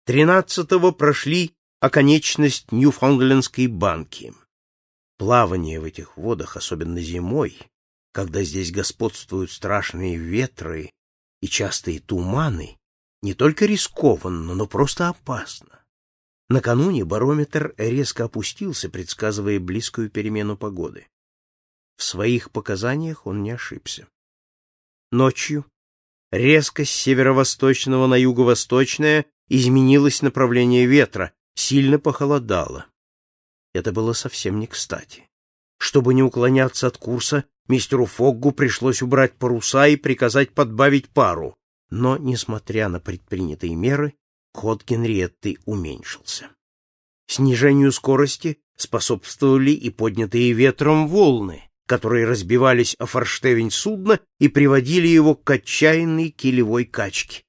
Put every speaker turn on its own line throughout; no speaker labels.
13-го прошли оконечность Ньюфаундлендской банки. Плавание в этих водах, особенно зимой, когда здесь господствуют страшные ветры и частые туманы, не только рискованно, но просто опасно. Накануне барометр резко опустился, предсказывая близкую перемену погоды. В своих показаниях он не ошибся. Ночью резко с северо-восточного на юго-восточное изменилось направление ветра, сильно похолодало. Это было совсем не кстати. Чтобы не уклоняться от курса, мистеру Фоггу пришлось убрать паруса и приказать подбавить пару. Но, несмотря на предпринятые меры, ход Генриетты уменьшился. Снижению скорости способствовали и поднятые ветром волны, которые разбивались о форштевень судна и приводили его к отчаянной килевой качке.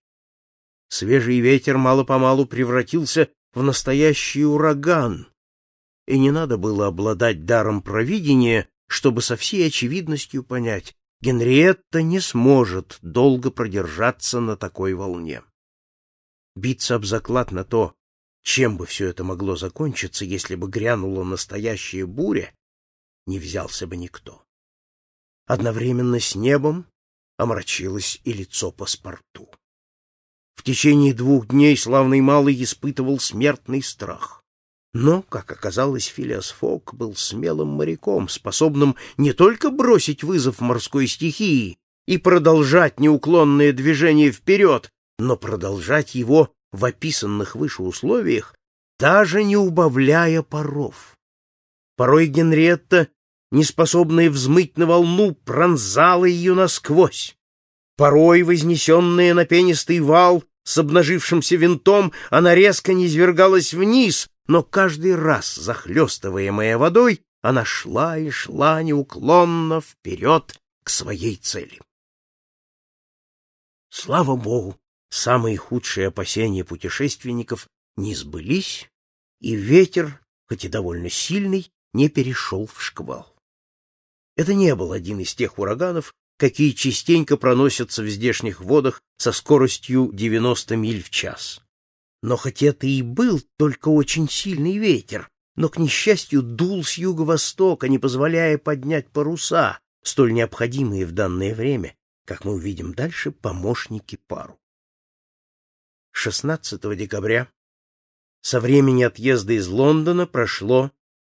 Свежий ветер мало-помалу превратился в настоящий ураган, и не надо было обладать даром провидения, чтобы со всей очевидностью понять: Генриетта не сможет долго продержаться на такой волне. Биться об заклад на то, чем бы все это могло закончиться, если бы грянула настоящая буря, не взялся бы никто. Одновременно с небом омрачилось и лицо паспорту. В течение 2 дней славный малый испытывал смертный страх. Но, как оказалось, Филиас Фогг был смелым моряком, способным не только бросить вызов морской стихии и продолжать неуклонное движение вперед, но продолжать его в описанных выше условиях, даже не убавляя паров. Порой Генриетта, неспособная взмыть на волну, пронзала ее насквозь. Порой, вознесенная на пенистый вал с обнажившимся винтом, она резко низвергалась вниз, но каждый раз, захлестываемая водой, она шла и шла неуклонно вперед к своей цели. Слава Богу, самые худшие опасения путешественников не сбылись, и ветер, хоть и довольно сильный, не перешел в шквал. Это не был один из тех ураганов, какие частенько проносятся в здешних водах со скоростью 90 миль в час. Но хоть это и был только очень сильный ветер, но, к несчастью, дул с юго-востока, не позволяя поднять паруса, столь необходимые в данное время, как мы увидим дальше, помощники пару. 16 декабря со времени отъезда из Лондона прошло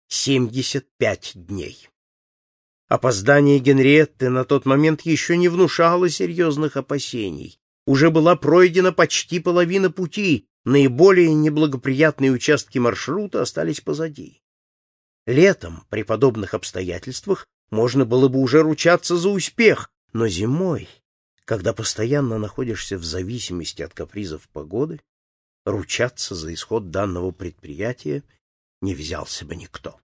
75 дней. Опоздание Генриетты на тот момент еще не внушало серьезных опасений. Уже была пройдена почти половина пути, наиболее неблагоприятные участки маршрута остались позади. Летом, при подобных обстоятельствах, можно было бы уже ручаться за успех, но зимой, когда постоянно находишься в зависимости от капризов погоды, ручаться за исход данного предприятия не взялся бы никто.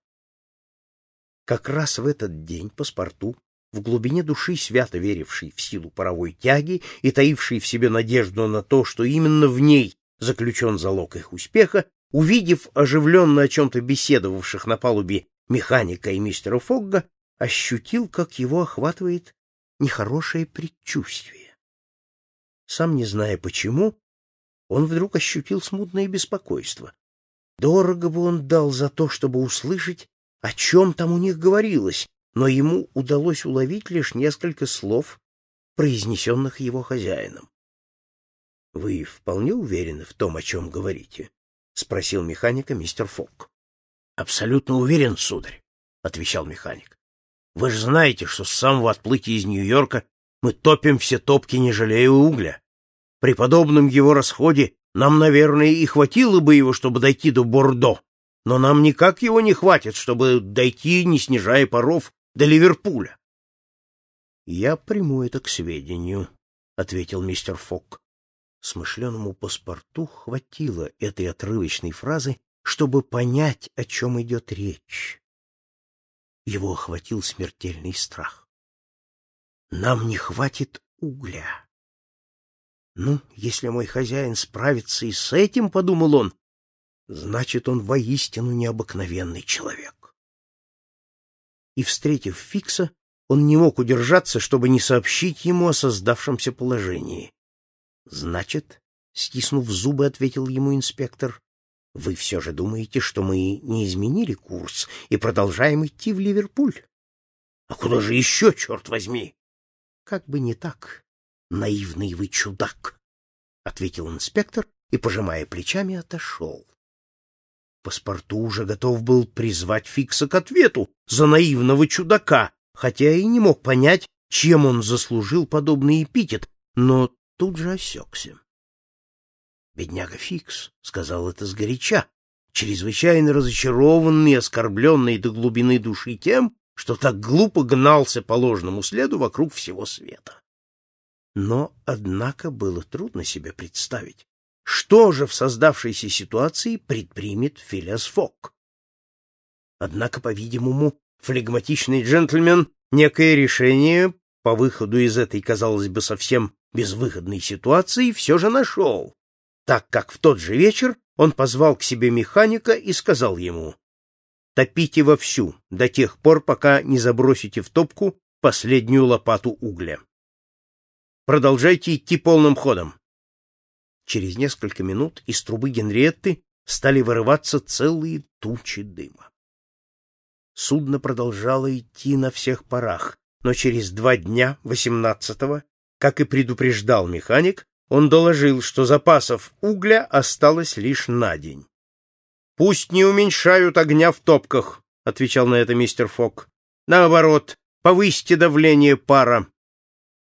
Как раз в этот день паспорту, в глубине души свято веривший в силу паровой тяги и таивший в себе надежду на то, что именно в ней заключен залог их успеха, увидев оживленно о чем-то беседовавших на палубе механика и мистера Фогга, ощутил, как его охватывает нехорошее предчувствие. Сам не зная почему, он вдруг ощутил смутное беспокойство. Дорого бы он дал за то, чтобы услышать, о чем там у них говорилось, но ему удалось уловить лишь несколько слов, произнесенных его хозяином. — Вы вполне уверены в том, о чем говорите? — спросил механика мистер Фогг. — Абсолютно уверен, сударь, — отвечал механик. — Вы же знаете, что с самого отплытия из Нью-Йорка мы топим все топки, не жалея угля. При подобном его расходе нам, наверное, и хватило бы его, чтобы дойти до Бордо, но нам никак его не хватит, чтобы дойти, не снижая паров, до Ливерпуля. — Я приму это к сведению, — ответил мистер Фогг. Смышленому паспорту хватило этой отрывочной фразы, чтобы понять, о чем идет речь. Его охватил смертельный страх. Нам не хватит угля. Ну, если мой хозяин справится и с этим, — подумал он, — значит, он воистину необыкновенный человек. И, встретив Фикса, он не мог удержаться, чтобы не сообщить ему о создавшемся положении. Значит, — стиснув зубы, ответил ему инспектор. — Вы все же думаете, что мы не изменили курс и продолжаем идти в Ливерпуль? — А куда же еще, черт возьми? — Как бы не так, наивный вы чудак, — ответил инспектор и, пожимая плечами, отошел. Паспорту уже готов был призвать Фикса к ответу за наивного чудака, хотя и не мог понять, чем он заслужил подобный эпитет, но тут же осекся. «Бедняга Фикс», — сказал это сгоряча, чрезвычайно разочарованный и оскорбленный до глубины души тем, что так глупо гнался по ложному следу вокруг всего света. Но, однако, было трудно себе представить, что же в создавшейся ситуации предпримет Филиас Фок. Однако, по-видимому, флегматичный джентльмен некое решение по выходу из этой, казалось бы, совсем безвыходной ситуации все же нашел, так как в тот же вечер он позвал к себе механика и сказал ему: «Топите вовсю до тех пор, пока не забросите в топку последнюю лопату угля. Продолжайте идти полным ходом». Через несколько минут из трубы Генриетты стали вырываться целые тучи дыма. Судно продолжало идти на всех парах, но через 2 дня, 18-го, как и предупреждал механик, он доложил, что запасов угля осталось лишь на день. «Пусть не уменьшают огня в топках», — отвечал на это мистер Фок. «Наоборот, повысьте давление пара.